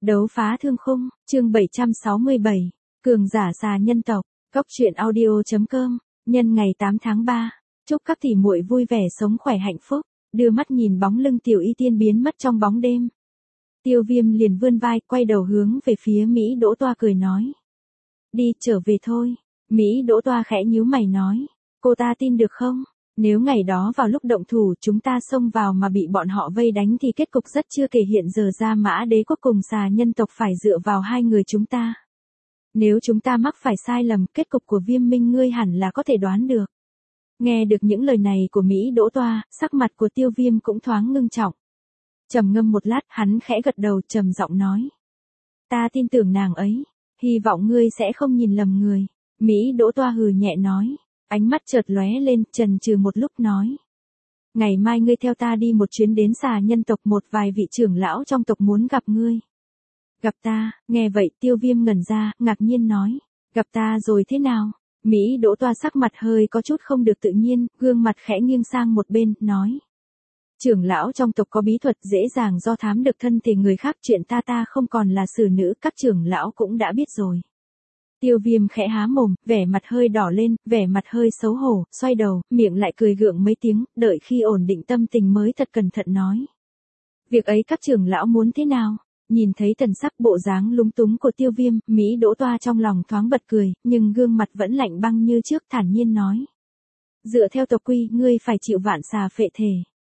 Đấu phá thương khung, chương 767, cường giả xà nhân tộc, Cốc truyện audio.com, nhân ngày 8 tháng 3, chúc các tỷ muội vui vẻ sống khỏe hạnh phúc, đưa mắt nhìn bóng lưng Tiểu Y Tiên biến mất trong bóng đêm. Tiêu Viêm liền vươn vai, quay đầu hướng về phía Mỹ Đỗ Toa cười nói. Đi, trở về thôi. Mỹ Đỗ Toa khẽ nhíu mày nói, cô ta tin được không? Nếu ngày đó vào lúc động thủ chúng ta xông vào mà bị bọn họ vây đánh thì kết cục rất chưa kể, hiện giờ Gia Mã Đế quốc cùng xà nhân tộc phải dựa vào hai người chúng ta. Nếu chúng ta mắc phải sai lầm, kết cục của Viêm Minh ngươi hẳn là có thể đoán được. Nghe được những lời này của Mỹ Đỗ Toa, sắc mặt của Tiêu Viêm cũng thoáng ngưng trọng. Trầm ngâm một lát, hắn khẽ gật đầu trầm giọng nói. Ta tin tưởng nàng ấy, hy vọng ngươi sẽ không nhìn lầm người. Mỹ Đỗ Toa hừ nhẹ nói. Ánh mắt chợt lóe lên, chần chừ một lúc nói. Ngày mai ngươi theo ta đi một chuyến đến xà nhân tộc, một vài vị trưởng lão trong tộc muốn gặp ngươi. Gặp ta? Nghe vậy Tiêu Viêm ngẩn ra, ngạc nhiên nói. Gặp ta rồi thế nào? Mỹ Đỗ Toa sắc mặt hơi có chút không được tự nhiên, gương mặt khẽ nghiêng sang một bên, nói. Trưởng lão trong tộc có bí thuật dễ dàng do thám được thân thể người khác, chuyện ta không còn là xử nữ, các trưởng lão cũng đã biết rồi. Tiêu Viêm khẽ há mồm, vẻ mặt hơi đỏ lên, vẻ mặt hơi xấu hổ, xoay đầu, miệng lại cười gượng mấy tiếng, đợi khi ổn định tâm tình mới thật cẩn thận nói. Việc ấy các trưởng lão muốn thế nào? Nhìn thấy thần sắc bộ dáng lúng túng của Tiêu Viêm, Mỹ Đỗ Toa trong lòng thoáng bật cười, nhưng gương mặt vẫn lạnh băng như trước, thản nhiên nói. Dựa theo tộc quy, ngươi phải chịu vạn xà phệ thể.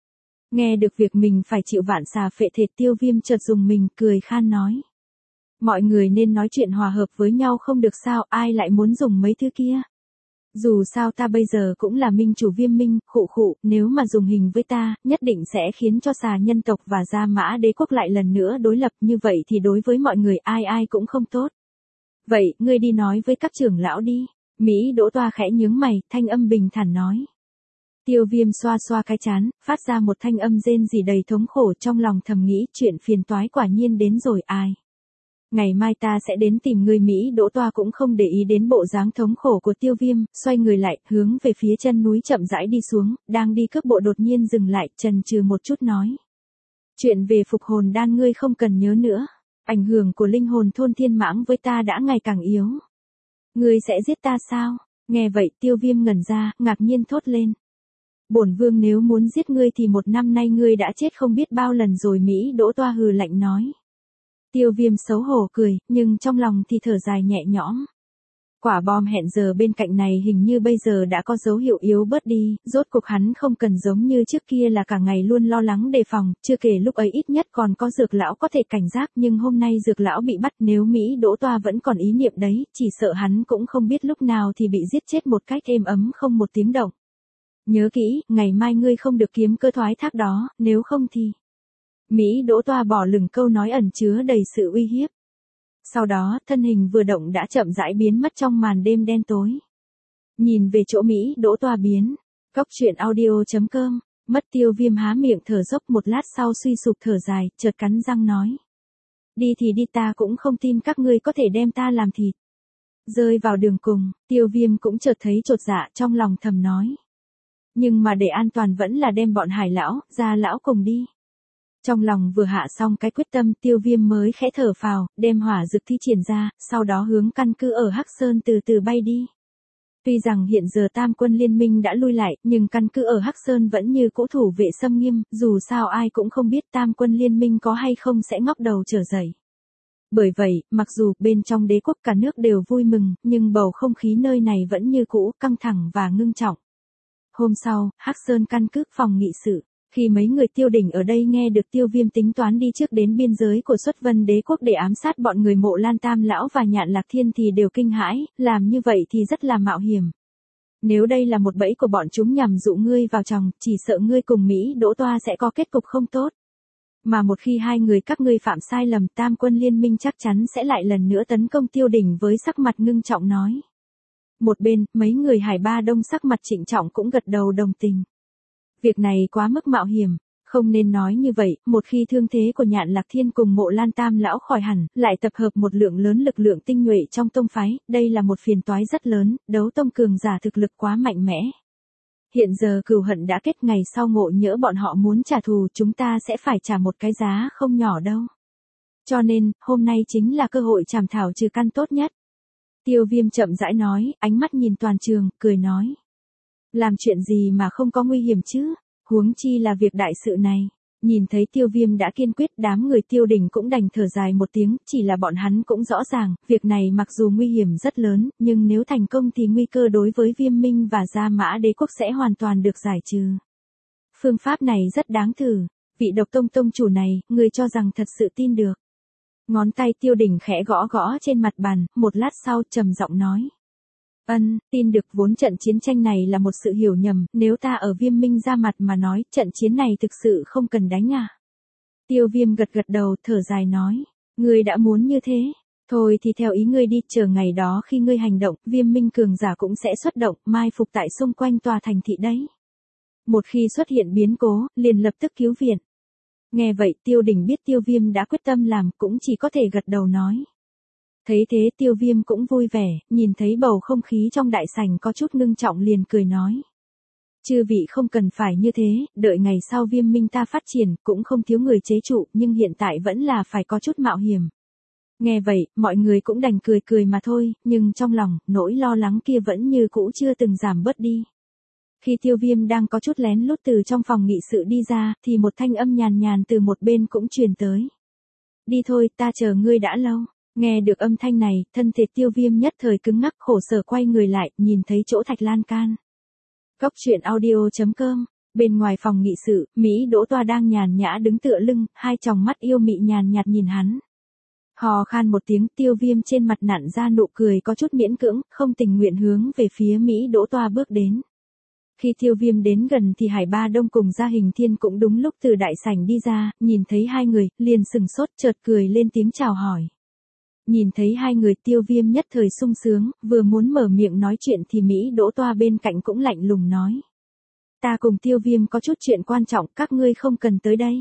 Nghe được việc mình phải chịu vạn xà phệ thể, Tiêu Viêm chợt dùng mình, cười khan nói. Mọi người nên nói chuyện hòa hợp với nhau không được sao, ai lại muốn dùng mấy thứ kia. Dù sao ta bây giờ cũng là minh chủ Viêm Minh, khụ, nếu mà dùng hình với ta, nhất định sẽ khiến cho xà nhân tộc và Gia Mã Đế quốc lại lần nữa đối lập, như vậy thì đối với mọi người ai cũng không tốt. Vậy, ngươi đi nói với các trưởng lão đi. Mỹ Đỗ Toa khẽ nhướng mày, thanh âm bình thản nói. Tiêu Viêm xoa xoa cái trán, phát ra một thanh âm rên rỉ đầy thống khổ, trong lòng thầm nghĩ chuyện phiền toái quả nhiên đến rồi ai. Ngày mai ta sẽ đến tìm người. Mỹ Đỗ Toa cũng không để ý đến bộ dáng thống khổ của Tiêu Viêm, xoay người lại, hướng về phía chân núi chậm rãi đi xuống, đang đi cước bộ đột nhiên dừng lại, chần chừ một chút nói. Chuyện về phục hồn đan ngươi không cần nhớ nữa, ảnh hưởng của linh hồn thôn thiên mãng với ta đã ngày càng yếu. Ngươi sẽ giết ta sao? Nghe vậy Tiêu Viêm ngẩn ra, ngạc nhiên thốt lên. Bổn vương nếu muốn giết ngươi thì một năm nay ngươi đã chết không biết bao lần rồi. Mỹ Đỗ Toa hừ lạnh nói. Tiêu Viêm xấu hổ cười, nhưng trong lòng thì thở dài nhẹ nhõm. Quả bom hẹn giờ bên cạnh này hình như bây giờ đã có dấu hiệu yếu bớt đi, rốt cuộc hắn không cần giống như trước kia là cả ngày luôn lo lắng đề phòng, chưa kể lúc ấy ít nhất còn có Dược lão có thể cảnh giác, nhưng hôm nay Dược lão bị bắt, nếu Mỹ Đỗ Toa vẫn còn ý niệm đấy, chỉ sợ hắn cũng không biết lúc nào thì bị giết chết một cách êm ấm không một tiếng động. Nhớ kỹ, ngày mai ngươi không được kiếm cơ thoái thác đó, nếu không thì... Mỹ Đỗ Toa bỏ lửng câu nói ẩn chứa đầy sự uy hiếp. Sau đó, thân hình vừa động đã chậm rãi biến mất trong màn đêm đen tối. Nhìn về chỗ Mỹ Đỗ Toa biến, Cốc truyện audio.com, mất Tiêu Viêm há miệng thở dốc một lát sau suy sụp thở dài, chợt cắn răng nói. Đi thì đi, ta cũng không tin các ngươi có thể đem ta làm thịt. Rơi vào đường cùng, Tiêu Viêm cũng chợt thấy chột dạ, trong lòng thầm nói. Nhưng mà để an toàn vẫn là đem bọn Hải lão, Gia lão cùng đi. Trong lòng vừa hạ xong cái quyết tâm, Tiêu Viêm mới khẽ thở phào, đem hỏa dược thi triển ra, sau đó hướng căn cứ ở Hắc Sơn từ từ bay đi. Tuy rằng hiện giờ Tam quân liên minh đã lui lại, nhưng căn cứ ở Hắc Sơn vẫn như cũ thủ vệ xâm nghiêm, dù sao ai cũng không biết Tam quân liên minh có hay không sẽ ngóc đầu trở dậy. Bởi vậy, mặc dù bên trong đế quốc cả nước đều vui mừng, nhưng bầu không khí nơi này vẫn như cũ, căng thẳng và ngưng trọng. Hôm sau, Hắc Sơn căn cứ phòng nghị sự. Khi mấy người Tiêu Đình ở đây nghe được Tiêu Viêm tính toán đi trước đến biên giới của Xuất Vân Đế quốc để ám sát bọn người Mộ Lan Tam lão và Nhạn Lạc Thiên thì đều kinh hãi, làm như vậy thì rất là mạo hiểm. Nếu đây là một bẫy của bọn chúng nhằm dụ ngươi vào chồng, chỉ sợ ngươi cùng Mỹ Đỗ Toa sẽ có kết cục không tốt. Mà một khi hai người các ngươi phạm sai lầm, Tam quân liên minh chắc chắn sẽ lại lần nữa tấn công. Tiêu Đình với sắc mặt ngưng trọng nói. Một bên, mấy người Hải Ba Đông sắc mặt trịnh trọng cũng gật đầu đồng tình. Việc này quá mức mạo hiểm, không nên nói như vậy, một khi thương thế của Nhạn Lạc Thiên cùng Mộ Lan Tam lão khỏi hẳn, lại tập hợp một lượng lớn lực lượng tinh nhuệ trong tông phái, đây là một phiền toái rất lớn, đấu tông cường giả thực lực quá mạnh mẽ. Hiện giờ cừu hận đã kết, ngày sau ngộ nhỡ bọn họ muốn trả thù, chúng ta sẽ phải trả một cái giá không nhỏ đâu. Cho nên, hôm nay chính là cơ hội chảm thảo trừ căn tốt nhất. Tiêu Viêm chậm rãi nói, ánh mắt nhìn toàn trường, cười nói. Làm chuyện gì mà không có nguy hiểm chứ, huống chi là việc đại sự này. Nhìn thấy Tiêu Viêm đã kiên quyết, đám người Tiêu Đình cũng đành thở dài một tiếng, chỉ là bọn hắn cũng rõ ràng, việc này mặc dù nguy hiểm rất lớn, nhưng nếu thành công thì nguy cơ đối với Viêm Minh và Gia Mã Đế quốc sẽ hoàn toàn được giải trừ. Phương pháp này rất đáng thử, vị Độc Tông tông chủ này, người cho rằng thật sự tin được. Ngón tay Tiêu Đình khẽ gõ gõ trên mặt bàn, một lát sau trầm giọng nói. Tin được, vốn trận chiến tranh này là một sự hiểu nhầm, nếu ta ở Viêm Minh ra mặt mà nói, trận chiến này thực sự không cần đánh à. Tiêu Viêm gật gật đầu, thở dài nói, ngươi đã muốn như thế, thôi thì theo ý ngươi đi, chờ ngày đó khi ngươi hành động, Viêm Minh cường giả cũng sẽ xuất động, mai phục tại xung quanh tòa thành thị đấy. Một khi xuất hiện biến cố, liền lập tức cứu viện. Nghe vậy Tiêu Đình biết Tiêu Viêm đã quyết tâm làm, cũng chỉ có thể gật đầu nói. Thấy thế Tiêu Viêm cũng vui vẻ, nhìn thấy bầu không khí trong đại sảnh có chút ngưng trọng liền cười nói. Chư vị không cần phải như thế, đợi ngày sau Viêm Minh ta phát triển, cũng không thiếu người chế trụ, nhưng hiện tại vẫn là phải có chút mạo hiểm. Nghe vậy, mọi người cũng đành cười cười mà thôi, nhưng trong lòng, nỗi lo lắng kia vẫn như cũ chưa từng giảm bớt đi. Khi Tiêu Viêm đang có chút lén lút từ trong phòng nghị sự đi ra, thì một thanh âm nhàn nhàn từ một bên cũng truyền tới. Đi thôi, ta chờ ngươi đã lâu. Nghe được âm thanh này, thân thể Tiêu Viêm nhất thời cứng ngắc, khổ sở quay người lại, nhìn thấy chỗ Thạch Lan Can. Góc truyện audio.com. Bên ngoài phòng nghị sự, Mỹ Đỗ Toa đang nhàn nhã đứng tựa lưng, hai tròng mắt yêu mị nhàn nhạt nhìn hắn. Hò khan một tiếng, Tiêu Viêm trên mặt nặn ra nụ cười có chút miễn cưỡng, không tình nguyện hướng về phía Mỹ Đỗ Toa bước đến. Khi Tiêu Viêm đến gần thì Hải Ba Đông cùng Gia Hình Thiên cũng đúng lúc từ đại sảnh đi ra, nhìn thấy hai người, liền sừng sốt, chợt cười lên tiếng chào hỏi. Nhìn thấy hai người Tiêu Viêm nhất thời sung sướng, vừa muốn mở miệng nói chuyện thì Mỹ Đỗ Toa bên cạnh cũng lạnh lùng nói. Ta cùng Tiêu Viêm có chút chuyện quan trọng, các ngươi không cần tới đây.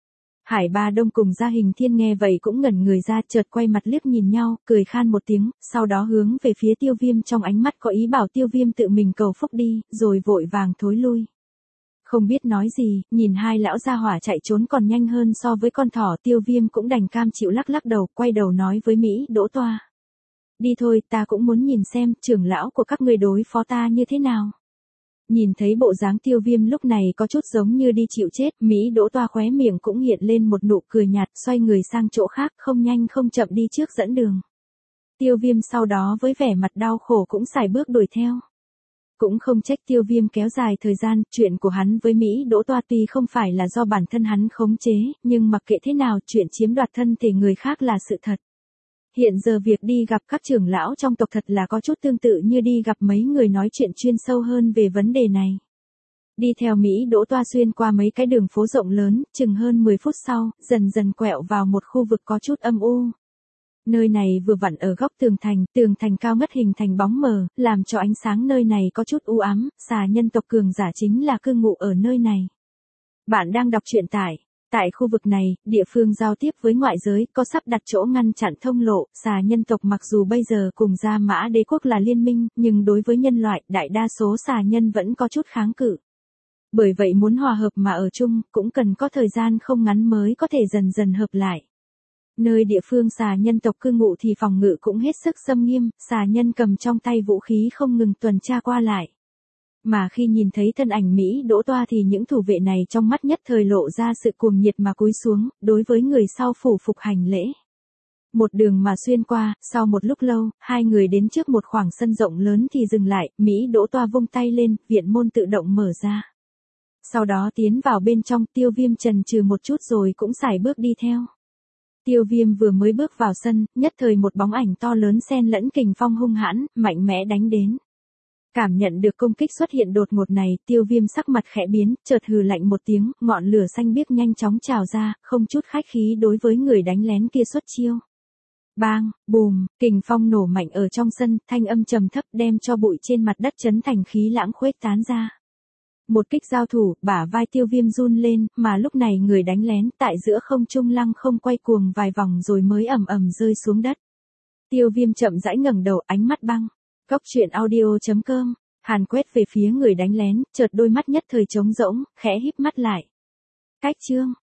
Hải Ba Đông cùng Gia Hình Thiên nghe vậy cũng ngẩn người ra, chợt quay mặt liếc nhìn nhau, cười khan một tiếng, sau đó hướng về phía Tiêu Viêm trong ánh mắt có ý bảo Tiêu Viêm tự mình cầu phúc đi, rồi vội vàng thối lui. Không biết nói gì, nhìn hai lão gia hỏa chạy trốn còn nhanh hơn so với con thỏ, Tiêu Viêm cũng đành cam chịu lắc lắc đầu, quay đầu nói với Mỹ Đỗ Toa. Đi thôi, ta cũng muốn nhìn xem, trưởng lão của các ngươi đối phó ta như thế nào. Nhìn thấy bộ dáng Tiêu Viêm lúc này có chút giống như đi chịu chết, Mỹ Đỗ Toa khóe miệng cũng hiện lên một nụ cười nhạt, xoay người sang chỗ khác, không nhanh không chậm đi trước dẫn đường. Tiêu Viêm sau đó với vẻ mặt đau khổ cũng sải bước đuổi theo. Cũng không trách Tiêu Viêm kéo dài thời gian, chuyện của hắn với Mỹ Đỗ Toa tuy không phải là do bản thân hắn khống chế, nhưng mặc kệ thế nào, chuyện chiếm đoạt thân thể người khác là sự thật. Hiện giờ việc đi gặp các trưởng lão trong tộc thật là có chút tương tự như đi gặp mấy người nói chuyện chuyên sâu hơn về vấn đề này. Đi theo Mỹ Đỗ Toa xuyên qua mấy cái đường phố rộng lớn, chừng hơn 10 phút sau, dần dần quẹo vào một khu vực có chút âm u. Nơi này vừa vặn ở góc tường thành cao ngất hình thành bóng mờ, làm cho ánh sáng nơi này có chút u ám, xà nhân tộc cường giả chính là cư ngụ ở nơi này. Bạn đang đọc truyện tại khu vực này, địa phương giao tiếp với ngoại giới, có sắp đặt chỗ ngăn chặn thông lộ, xà nhân tộc mặc dù bây giờ cùng Gia Mã Đế quốc là liên minh, nhưng đối với nhân loại, đại đa số xà nhân vẫn có chút kháng cự. Bởi vậy muốn hòa hợp mà ở chung, cũng cần có thời gian không ngắn mới có thể dần dần hợp lại. Nơi địa phương xà nhân tộc cư ngụ thì phòng ngự cũng hết sức xâm nghiêm, xà nhân cầm trong tay vũ khí không ngừng tuần tra qua lại. Mà khi nhìn thấy thân ảnh Mỹ Đỗ Toa thì những thủ vệ này trong mắt nhất thời lộ ra sự cuồng nhiệt mà cúi xuống, đối với người sau phủ phục hành lễ. Một đường mà xuyên qua, sau một lúc lâu, hai người đến trước một khoảng sân rộng lớn thì dừng lại, Mỹ Đỗ Toa vung tay lên, viện môn tự động mở ra. Sau đó tiến vào bên trong, Tiêu Viêm chần chừ một chút rồi cũng sải bước đi theo. Tiêu Viêm vừa mới bước vào sân, nhất thời một bóng ảnh to lớn xen lẫn kình phong hung hãn, mạnh mẽ đánh đến. Cảm nhận được công kích xuất hiện đột ngột này, Tiêu Viêm sắc mặt khẽ biến, chợt hừ lạnh một tiếng, ngọn lửa xanh biếc nhanh chóng trào ra, không chút khách khí đối với người đánh lén kia xuất chiêu. Bang, bùm, kình phong nổ mạnh ở trong sân, thanh âm trầm thấp đem cho bụi trên mặt đất chấn thành khí lãng khuếch tán ra. Một kích giao thủ, bả vai Tiêu Viêm run lên, mà lúc này người đánh lén tại giữa không trung lăng không quay cuồng vài vòng rồi mới ầm ầm rơi xuống đất. Tiêu Viêm chậm rãi ngẩng đầu, ánh mắt băng. Góc truyện audio.com, Hàn quét về phía người đánh lén, chợt đôi mắt nhất thời trống rỗng, khẽ híp mắt lại. Cách chương,